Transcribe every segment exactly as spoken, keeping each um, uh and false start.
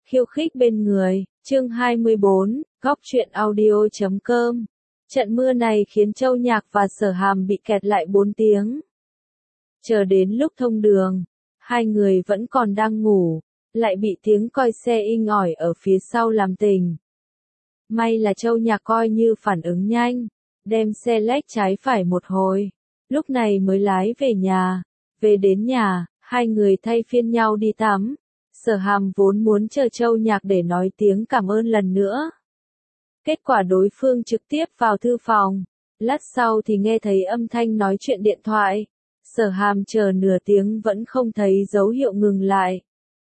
khiêu khích bên người, chương hai mươi bốn, góc truyện audio chấm com. Trận mưa này khiến Châu Nhạc và Sở Hàm bị kẹt lại bốn tiếng. Chờ đến lúc thông đường, hai người vẫn còn đang ngủ, lại bị tiếng còi xe inh ỏi ở phía sau làm tỉnh. May là Châu Nhạc coi như phản ứng nhanh, đem xe lách trái phải một hồi, lúc này mới lái về nhà. Về đến nhà, hai người thay phiên nhau đi tắm. Sở Hàm vốn muốn chờ Châu Nhạc để nói tiếng cảm ơn lần nữa. Kết quả đối phương trực tiếp vào thư phòng. Lát sau thì nghe thấy âm thanh nói chuyện điện thoại. Sở Hàm chờ nửa tiếng vẫn không thấy dấu hiệu ngừng lại.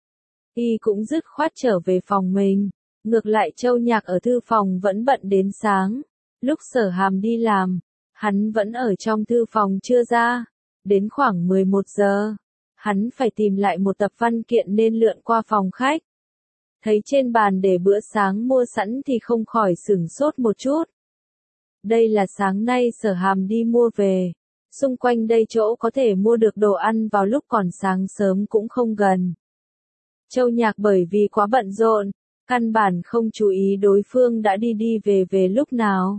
Y cũng dứt khoát trở về phòng mình. Ngược lại Châu Nhạc ở thư phòng vẫn bận đến sáng. Lúc Sở Hàm đi làm, hắn vẫn ở trong thư phòng chưa ra. Đến khoảng mười một giờ, hắn phải tìm lại một tập văn kiện nên lượn qua phòng khách. Thấy trên bàn để bữa sáng mua sẵn thì không khỏi sửng sốt một chút. Đây là sáng nay Sở Hàm đi mua về. Xung quanh đây chỗ có thể mua được đồ ăn vào lúc còn sáng sớm cũng không gần. Châu Nhạc bởi vì quá bận rộn, căn bản không chú ý đối phương đã đi đi về về lúc nào.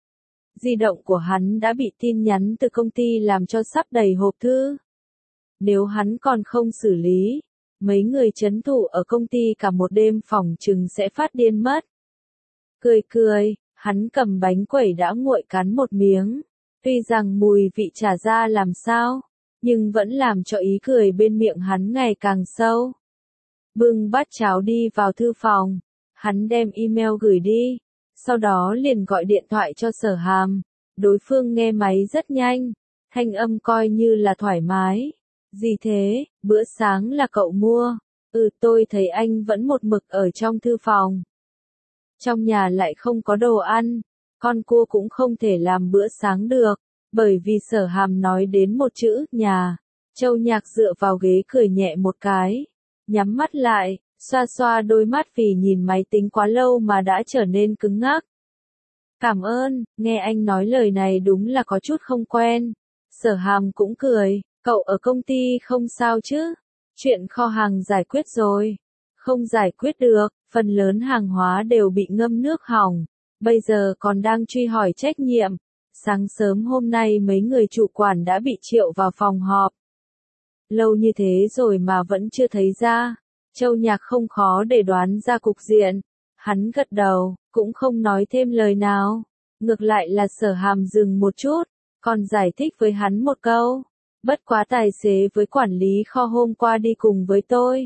Di động của hắn đã bị tin nhắn từ công ty làm cho sắp đầy hộp thư. Nếu hắn còn không xử lý, mấy người trấn thủ ở công ty cả một đêm phỏng chừng sẽ phát điên mất. Cười cười, hắn cầm bánh quẩy đã nguội cắn một miếng. Tuy rằng mùi vị chả ra làm sao, nhưng vẫn làm cho ý cười bên miệng hắn ngày càng sâu. Bưng bát cháo đi vào thư phòng, hắn đem email gửi đi. Sau đó liền gọi điện thoại cho Sở Hàm, đối phương nghe máy rất nhanh, thanh âm coi như là thoải mái. Gì thế, bữa sáng là cậu mua? Ừ, tôi thấy anh vẫn một mực ở trong thư phòng. Trong nhà lại không có đồ ăn, con cua cũng không thể làm bữa sáng được, bởi vì Sở Hàm nói đến một chữ, nhà. Châu Nhạc dựa vào ghế cười nhẹ một cái, nhắm mắt lại. Xoa xoa đôi mắt vì nhìn máy tính quá lâu mà đã trở nên cứng ngắc. Cảm ơn, nghe anh nói lời này đúng là có chút không quen. Sở Hàm cũng cười, cậu ở công ty không sao chứ? Chuyện kho hàng giải quyết rồi. Không giải quyết được, phần lớn hàng hóa đều bị ngâm nước hỏng. Bây giờ còn đang truy hỏi trách nhiệm. Sáng sớm hôm nay mấy người chủ quản đã bị triệu vào phòng họp. Lâu như thế rồi mà vẫn chưa thấy ra. Châu Nhạc không khó để đoán ra cục diện. Hắn gật đầu, cũng không nói thêm lời nào. Ngược lại là Sở Hàm dừng một chút, còn giải thích với hắn một câu. Bất quá tài xế với quản lý kho hôm qua đi cùng với tôi.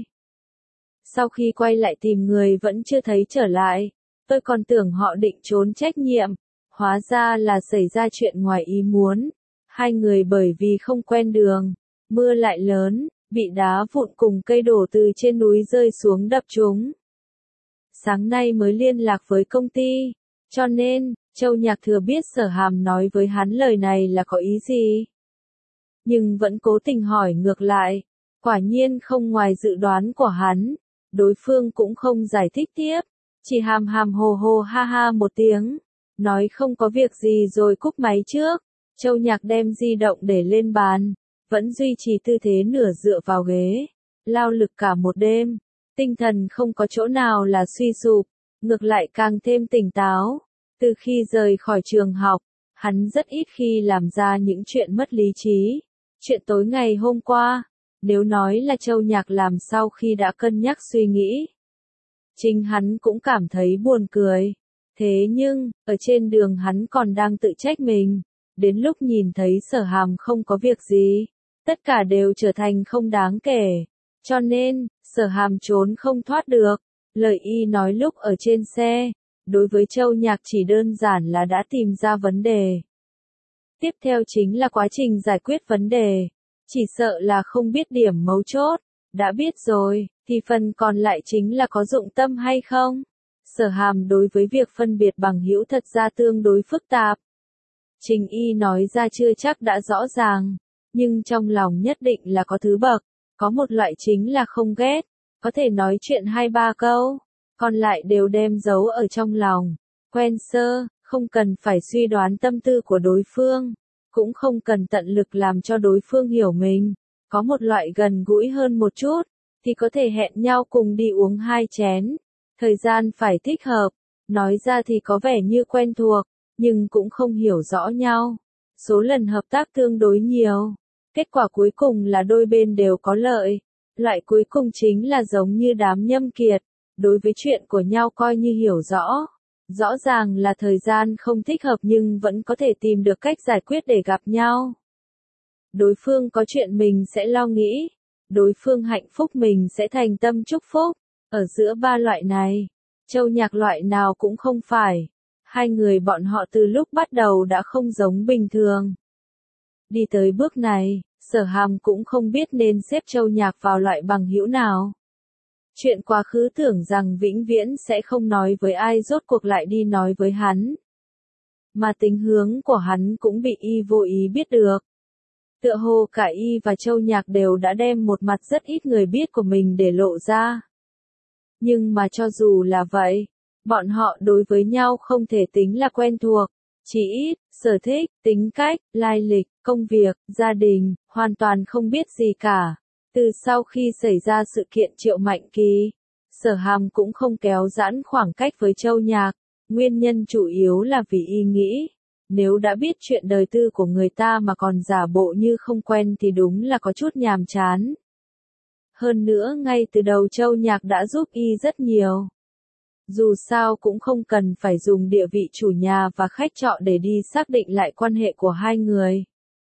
Sau khi quay lại tìm người vẫn chưa thấy trở lại. Tôi còn tưởng họ định trốn trách nhiệm. Hóa ra là xảy ra chuyện ngoài ý muốn. Hai người bởi vì không quen đường, mưa lại lớn, bị đá vụn cùng cây đổ từ trên núi rơi xuống đập chúng. Sáng nay mới liên lạc với công ty, cho nên, Châu Nhạc thừa biết Sở Hàm nói với hắn lời này là có ý gì. Nhưng vẫn cố tình hỏi ngược lại, quả nhiên không ngoài dự đoán của hắn, đối phương cũng không giải thích tiếp, chỉ hàm hàm hồ hồ ha ha một tiếng, nói không có việc gì rồi cúp máy trước. Châu Nhạc đem di động để lên bàn. Vẫn duy trì tư thế nửa dựa vào ghế, lao lực cả một đêm, tinh thần không có chỗ nào là suy sụp, ngược lại càng thêm tỉnh táo. Từ khi rời khỏi trường học, hắn rất ít khi làm ra những chuyện mất lý trí. Chuyện tối ngày hôm qua, nếu nói là Châu Nhạc làm sau khi đã cân nhắc suy nghĩ, chính hắn cũng cảm thấy buồn cười. Thế nhưng, ở trên đường hắn còn đang tự trách mình, đến lúc nhìn thấy Sở Hàm không có việc gì, tất cả đều trở thành không đáng kể. Cho nên, Sở Hàm trốn không thoát được. Lời y nói lúc ở trên xe, đối với Châu Nhạc chỉ đơn giản là đã tìm ra vấn đề. Tiếp theo chính là quá trình giải quyết vấn đề. Chỉ sợ là không biết điểm mấu chốt. Đã biết rồi, thì phần còn lại chính là có dụng tâm hay không. Sở Hàm đối với việc phân biệt bằng hữu thật ra tương đối phức tạp. Trình y nói ra chưa chắc đã rõ ràng. Nhưng trong lòng nhất định là có thứ bậc, có một loại chính là không ghét, có thể nói chuyện hai ba câu, còn lại đều đem giấu ở trong lòng, quen sơ, không cần phải suy đoán tâm tư của đối phương, cũng không cần tận lực làm cho đối phương hiểu mình, có một loại gần gũi hơn một chút, thì có thể hẹn nhau cùng đi uống hai chén, Thời gian phải thích hợp, nói ra thì có vẻ như quen thuộc, nhưng cũng không hiểu rõ nhau. Số lần hợp tác tương đối nhiều. Kết quả cuối cùng là đôi bên đều có lợi. Loại cuối cùng chính là giống như đám nhâm kiệt, đối với chuyện của nhau coi như hiểu rõ. Rõ ràng là thời gian không thích hợp nhưng vẫn có thể tìm được cách giải quyết để gặp nhau. Đối phương có chuyện mình sẽ lo nghĩ, đối phương hạnh phúc mình sẽ thành tâm chúc phúc. Ở giữa ba loại này, Châu Nhạc loại nào cũng không phải. Hai người bọn họ từ lúc bắt đầu đã không giống bình thường. Đi tới bước này, Sở Hàm cũng không biết nên xếp Châu Nhạc vào loại bằng hữu nào. Chuyện quá khứ tưởng rằng vĩnh viễn sẽ không nói với ai rốt cuộc lại đi nói với hắn. Mà tính hướng của hắn cũng bị y vô ý biết được. Tựa hồ cả y và Châu Nhạc đều đã đem một mặt rất ít người biết của mình để lộ ra. Nhưng mà cho dù là vậy, bọn họ đối với nhau không thể tính là quen thuộc. Chỉ ít, sở thích, tính cách, lai lịch, công việc, gia đình, hoàn toàn không biết gì cả. Từ sau khi xảy ra sự kiện Triệu Mạnh Kỳ, Sở Hàm cũng không kéo giãn khoảng cách với Châu Nhạc. Nguyên nhân chủ yếu là vì y nghĩ, nếu đã biết chuyện đời tư của người ta mà còn giả bộ như không quen thì đúng là có chút nhàm chán. Hơn nữa ngay từ đầu Châu Nhạc đã giúp y rất nhiều. Dù sao cũng không cần phải dùng địa vị chủ nhà và khách trọ để đi xác định lại quan hệ của hai người.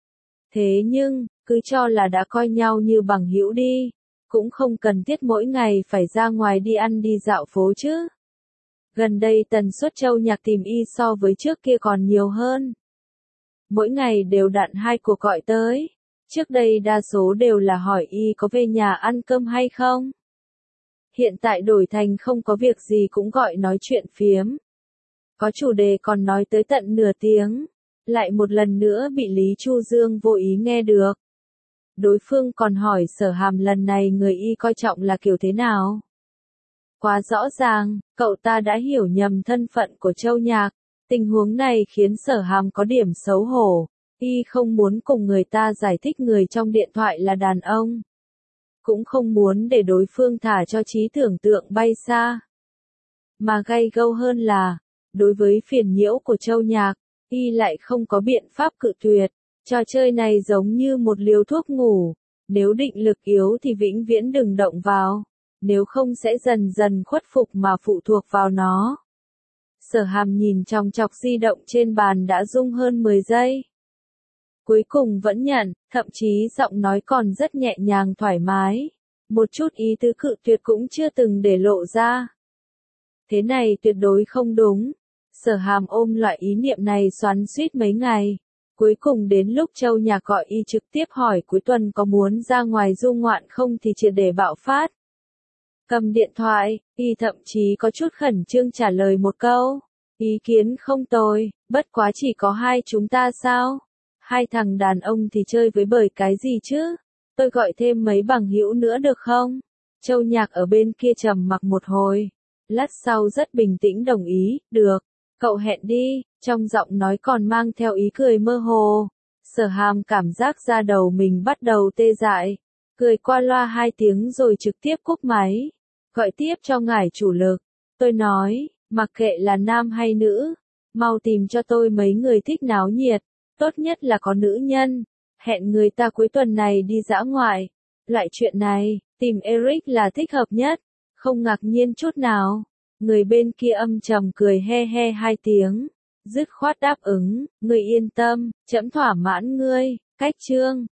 Thế nhưng, cứ cho là đã coi nhau như bằng hữu đi, cũng không cần thiết mỗi ngày phải ra ngoài đi ăn đi dạo phố chứ. Gần đây tần suất Châu Nhạc tìm y so với trước kia còn nhiều hơn. Mỗi ngày đều đặn hai cuộc gọi tới. Trước đây đa số đều là hỏi y có về nhà ăn cơm hay không. Hiện tại đổi thành không có việc gì cũng gọi nói chuyện phiếm. Có chủ đề còn nói tới tận nửa tiếng. Lại một lần nữa bị Lý Chu Dương vô ý nghe được. Đối phương còn hỏi Sở Hàm lần này người y coi trọng là kiểu thế nào. Quá rõ ràng, cậu ta đã hiểu nhầm thân phận của Châu Nhạc. Tình huống này khiến Sở Hàm có điểm xấu hổ. Y không muốn cùng người ta giải thích người trong điện thoại là đàn ông. Cũng không muốn để đối phương thả cho trí tưởng tượng bay xa. Mà gay gâu hơn là, đối với phiền nhiễu của Châu Nhạc, y lại không có biện pháp cự tuyệt. Trò chơi này giống như một liều thuốc ngủ. Nếu định lực yếu thì vĩnh viễn đừng động vào. Nếu không sẽ dần dần khuất phục mà phụ thuộc vào nó. Sở Hàm nhìn chòng chọc di động trên bàn đã rung hơn mười giây. Cuối cùng vẫn nhận, thậm chí giọng nói còn rất nhẹ nhàng thoải mái. Một chút ý tứ cự tuyệt cũng chưa từng để lộ ra. Thế này tuyệt đối không đúng. Sở Hàm ôm loại ý niệm này xoắn xuýt mấy ngày. Cuối cùng đến lúc Châu Nhạc gọi y trực tiếp hỏi cuối tuần có muốn ra ngoài du ngoạn không thì triệt để bạo phát. Cầm điện thoại, y thậm chí có chút khẩn trương trả lời một câu. Ý kiến không tồi, bất quá chỉ có hai chúng ta sao? Hai thằng đàn ông thì chơi với bời cái gì chứ? Tôi gọi thêm mấy bằng hữu nữa được không? Châu Nhạc ở bên kia trầm mặc một hồi. Lát sau rất bình tĩnh đồng ý, được. Cậu hẹn đi, trong giọng nói còn mang theo ý cười mơ hồ. Sở Hàm cảm giác da đầu mình bắt đầu tê dại. Cười qua loa hai tiếng rồi trực tiếp cúp máy. Gọi tiếp cho ngài chủ lực. Tôi nói, mặc kệ là nam hay nữ, mau tìm cho tôi mấy người thích náo nhiệt. Tốt nhất là có nữ nhân. Hẹn người ta cuối tuần này đi dã ngoại. Loại chuyện này, tìm Eric là thích hợp nhất. Không ngạc nhiên chút nào. Người bên kia âm trầm cười he he hai tiếng. Dứt khoát đáp ứng, người yên tâm, trẫm thỏa mãn ngươi. Cách chương